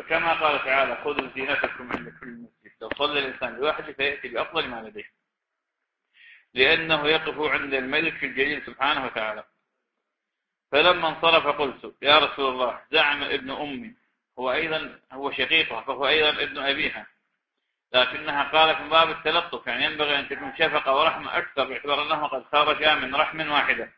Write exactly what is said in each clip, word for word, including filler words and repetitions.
كما قال تعالى خذوا زينتكم عند كل مسجد. لو صلى الإنسان لوحده فيأتي بأفضل ما لديه، لأنه يقف عند الملك الجليل سبحانه وتعالى. فلما انصرف قلت يا رسول الله زعم ابن أمي، هو أيضا هو شقيقه فهو أيضا ابن أبيها، لكنها قالت من باب التلطف، يعني ينبغي أن تكون شفقة ورحمة أكثر باعتبار أنه قد خرجا من رحم واحدة،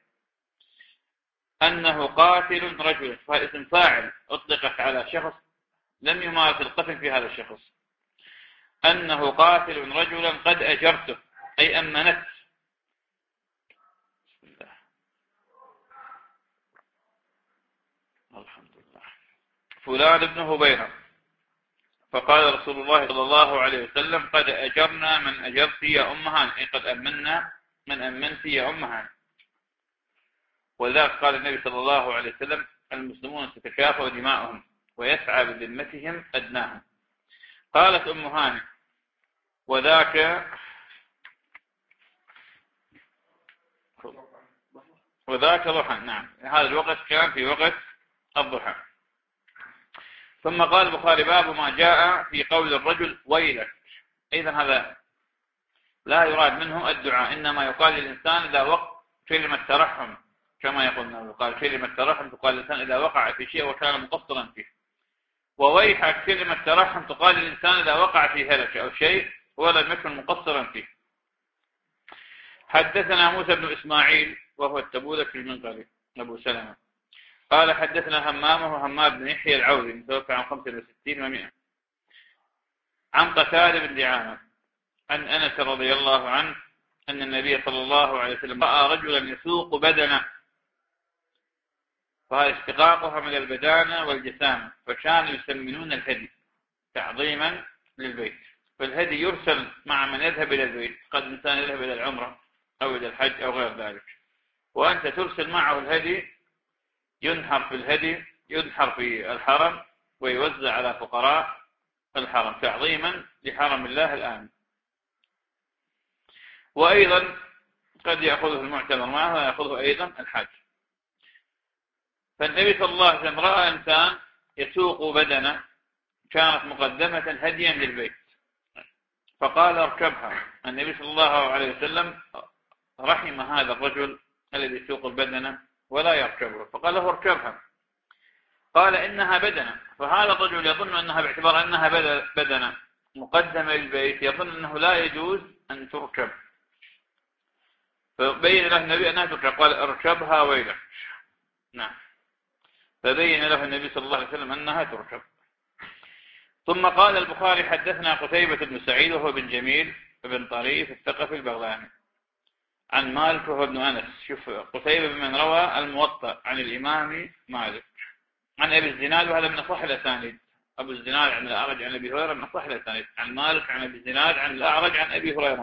أنه قاتل رجل، فاسم فاعل أطلقت على شخص لم يمارس القتل في هذا الشخص، أنه قاتل رجلا قد أجرته أي أمنت. الحمد لله. فلان ابن هبيرة، فقال رسول الله صلى الله عليه وسلم قد أجرنا من أجرت يا أمهان، أي قد أمنا من أمنت يا أمهان. ولذلك قال النبي صلى الله عليه وسلم المسلمون تتكافأ دماؤهم ويسعى بذمتهم أدناهم. قالت أم هانئ وذاك وذاك ضحى، نعم هذا الوقت كان في وقت الضحى. ثم قال البخاري باب ما جاء في قول الرجل ويلك. إذن هذا لا يراد منه الدعاء، إنما يقال للإنسان إذا وقع كلمة ترحم، كما يقولنا قال كلمة ترحم تقال للإنسان إذا وقع في شيء وكان مقصرا فيه، وويحك كلمة ترحم تقال للإنسان إذا وقع في هلك أو شيء ولم يكن مقصرا فيه. حدثنا موسى بن إسماعيل وهو التبوذكي المنقري أبو سلمة قال حدثنا همام وهمام بن يحيى العوذي متوفى عن خمسة وستين ومئة عن قتادة بن دعامة عن أنس رضي الله عنه أن النبي صلى الله عليه وسلم رأى رجلا يسوق بدنه، وهذا اشتقاقها من البدانة والجسامة، فكانوا يسمنون الهدي تعظيما للبيت، فالهدي يرسل مع من يذهب إلى البيت، قد إنسان يذهب إلى العمرة أو إلى الحج أو غير ذلك، وأنت ترسل معه الهدي ينحر في الهدي ينحر في الحرم ويوزع على فقراء الحرم تعظيما لحرم الله الآن. وأيضا قد يأخذه المعتمر معه ويأخذه أيضا الحاج. فالنبي صلى الله عليه وسلم رأى إنسان يسوق بدنه كانت مقدمة هديا للبيت، فقال اركبها. النبي صلى الله عليه وسلم رحم هذا الرجل الذي يسوق البدنة ولا يركبه، فقال له اركبها. قال إنها بدنة، فهذا الرجل يظن أنها باعتبار أنها بدنة مقدمة للبيت يظن أنه لا يجوز أن تركب، فبين له النبي أنها تركب، قال اركبها ويلك. نعم، فبين له النبي صلى الله عليه وسلم أنها تركب. ثم قال البخاري حدثنا قتيبة بن سعيد وهو بن جميل بن طريف الثقفي البغلاني عن مالك وهو ابن أنس. شوف قتيبة بمن روى الموطأ عن الإمام مالك عن أبي الزناد، وهذا من أصح الأسانيد، أبو الزناد عن الأعرج عن أبي هريرة من أصح الأسانيد، عن مالك عن أبي الزناد عن الأعرج عن أبي هريرة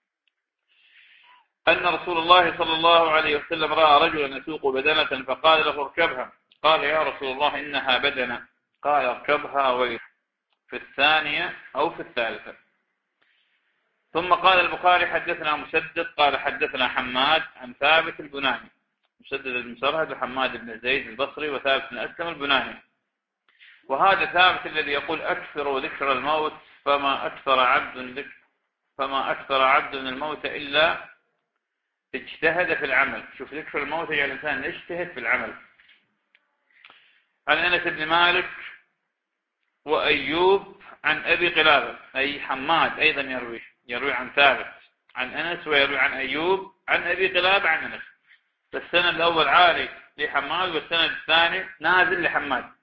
أن رسول الله صلى الله عليه وسلم رأى رجلا يسوق بدنة فقال له اركبها، قال يا رسول الله إنها بدنة، قال اركبها ويل، في الثانية أو في الثالثة. ثم قال البخاري حدثنا مسدد قال حدثنا حماد عن ثابت البناني، مسدد المسرهد وحماد بن زيد البصري وثابت بن أسلم البناني. وهذا ثابت الذي يقول أكثر ذكر الموت فما أكثر عبد ذكر فما أكثر عبد من الموت إلا اجتهد في العمل. شوف ذكر الموت يجعل الإنسان يجتهد في العمل. عن أنس بن مالك وأيوب عن أبي قلابة، أي حماد أيضا يروي يروي عن ثابت عن أنس ويروي عن أيوب عن أبي قلابة عن أنس، فالسند الأول عالي لحماد والسند الثاني نازل لحماد.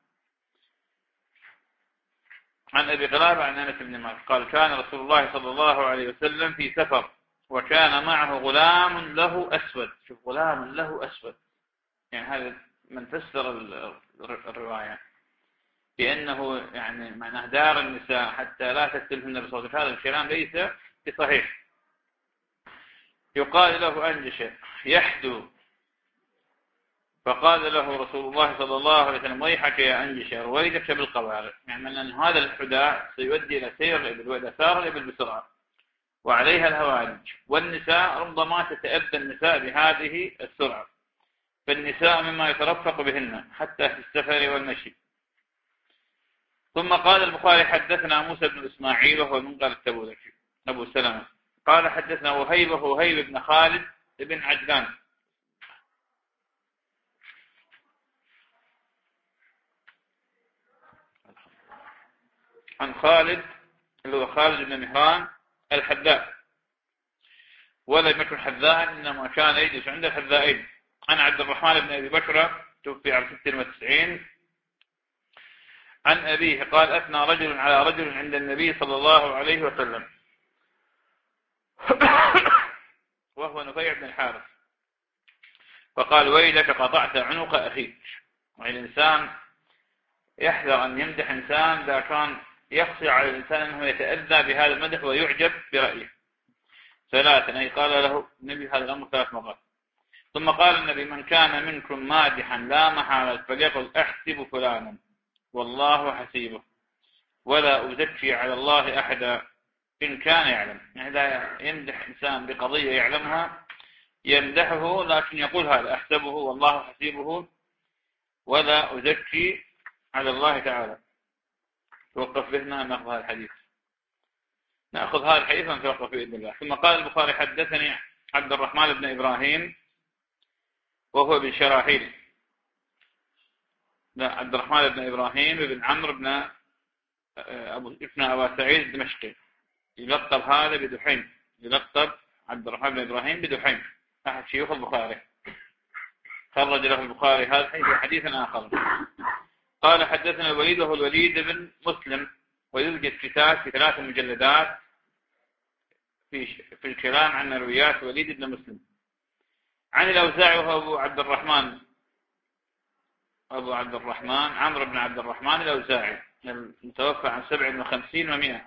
عن أبي قلابة عن أنس بن مالك قال كان رسول الله صلى الله عليه وسلم في سفر وكان معه غلام له أسود. شوف غلام له أسود، يعني هذا من فسر الرواية بأنه يعني معناه دار النساء حتى لا تستلهن بصوت، هذا الكلام ليس بصحيح. يقال له أنجش يحدو، فقال له رسول الله صلى الله عليه وسلم ويحك يا أنجش رويدك بالقوارب، يعني أن هذا الحداء سيؤدي إلى سير الإبل وإذا سار الإبل بسرعة وعليها الهوارج، والنساء ربما تتأذى النساء بهذه السرعة، فالنساء مما يترفق بهن حتى في السفر والمشي. ثم قال البخاري حدثنا موسى بن إسماعيل وهو من قال التبوذكي أبو سلمة قال حدثنا وهيب وهيب بن خالد بن عجلان عن خالد اللي هو خالد بن مهران الحذاء، ولم يكن حذاء إنما كان يجلس عند الحذائين. عن عبد الرحمن بن أبي بكر توفي عام ستة وتسعين عن أبيه قال أثنى رجل على رجل عند النبي صلى الله عليه وسلم وهو نفيع بن الحارث فقال ويلك قطعت عنق أخيك. والإنسان يحذر أن يمدح إنسان إذا كان يخشى على الإنسان أنه يتأذى بهذا المدح ويعجب برأيه. ثلاثا أي قال له النبي هذا الأمر ثلاث مرات. ثم قال النبي من كان منكم مادحا لا محالة فليقل أحسب فلانا والله حسيبه ولا أزكي على الله أحدا إن كان يعلم. يعني لا يمدح إنسان بقضية يعلمها يمدحه لكن يقول هذا أحسبه والله حسيبه ولا أزكي على الله تعالى. توقف بهنا نأخذ هذا الحديث نأخذ هذا الحديث ونتوقف بإذن الله. ثم قال البخاري حدثني عبد الرحمن بن إبراهيم وهو بن شراحيل لا عبد الرحمن بن إبراهيم بن عمرو بن أبو ابن أبا سعيد الدمشقي يلقب هذا بدحيم يلقب عبد الرحمن بن إبراهيم بدحيم أحد شيوخ البخاري خرج له البخاري هذا الحديث حديثا آخر. قال حدثنا الوليد وهو الوليد بن مسلم ويوجد كتاب في ثلاث مجلدات في في الكلام عن مرويات وليد بن مسلم. عن الأوزاعي وهو أبو عبد الرحمن أبو عبد الرحمن عمرو بن عبد الرحمن الأوزاعي المتوفى عن سبع وخمسين ومئة.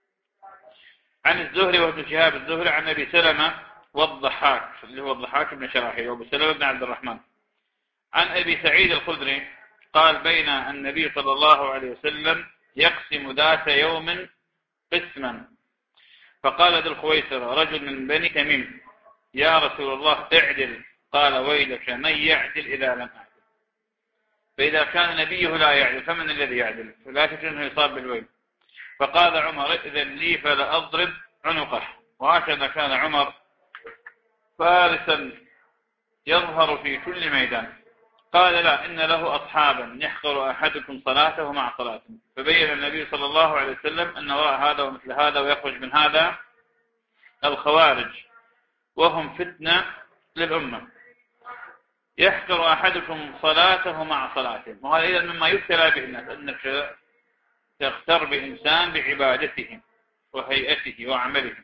عن الزهري وابن شهاب الزهري عن أبي سلمة والضحاك اللي هو الضحاك بن شراحيل وابو سلمة بن عبد الرحمن عن أبي سعيد الخدري قال بين النبي صلى الله عليه وسلم يقسم ذات يوم قسما فقال ذو الخويسرة رجل من بني تميم يا رسول الله اعدل قال ويلك من يعدل إذا لم أعدل. فإذا كان نبيه لا يعدل فمن الذي يعدل فلا تجد أنه يصاب بالويل. فقال عمر إذن لي فلا أضرب عنقه. وهكذا كان عمر فارسا يظهر في كل ميدان. قال لا إن له أصحابا يحقر أحدكم صلاته مع صلاته. فبين النبي صلى الله عليه وسلم أن وراء هذا ومثل هذا ويخرج من هذا الخوارج وهم فتنة للأمة يحقر أحدكم صلاته مع صلاته. وهذا إذا مما يبتلى به الناس أنك تغتر بإنسان بعبادته وهيئته وعمله.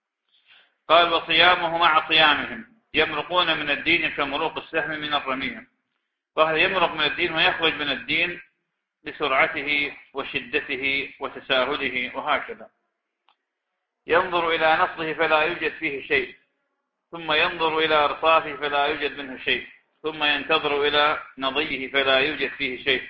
قال وصيامه مع صيامهم يمرقون من الدين كمروق السهم من الرمية. فهذا يمرق من الدين ويخرج من الدين بسرعته وشدته وتساهله وهكذا. ينظر إلى نصه فلا يوجد فيه شيء ثم ينظر إلى أرصافه فلا يوجد منه شيء ثم ينتظر إلى نضيه فلا يوجد فيه شيء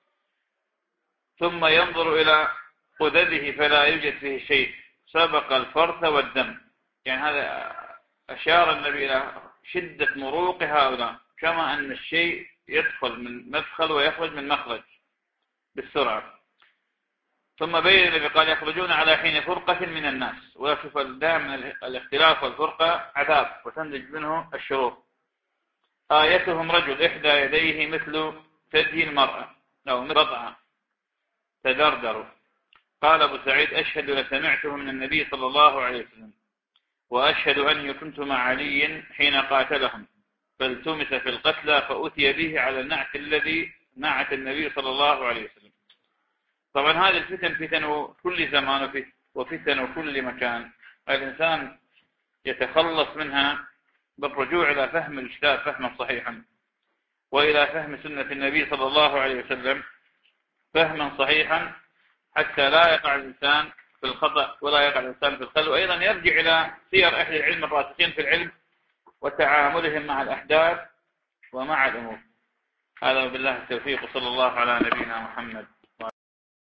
ثم ينظر إلى قذذه فلا يوجد فيه شيء سبق الفرث والدم. يعني هذا أشار النبي إلى شدة مروق هؤلاء كما أن الشيء يدخل من مدخل ويخرج من مخرج بالسرعة. ثم بين النبي قال يخرجون على حين فرقة من الناس. ويشوف دائما الاختلاف والفرقة عذاب وتنتج منه الشرور. آيتهم رجل إحدى يديه مثل ثدي المرأة أو رضعة تدردر. قال أبو سعيد أشهد لسمعته من النبي صلى الله عليه وسلم وأشهد أني كنت مع علي حين قاتلهم فالتمس في القتلى فأتي به على النعت الذي نعت النبي صلى الله عليه وسلم. طبعا هذه الفتن فتن كل زمان وفتن كل مكان. الإنسان يتخلص منها بالرجوع إلى فهم الكتاب فهما صحيحا وإلى فهم سنة النبي صلى الله عليه وسلم فهما صحيحا حتى لا يقع الإنسان في الخطأ ولا يقع الإنسان في الخلل. وأيضا يرجع إلى سير أهل العلم الراسخين في العلم وتعاملهم مع الأحداث ومع الأمور. هذا وبالله التوفيق صلى الله على نبينا محمد.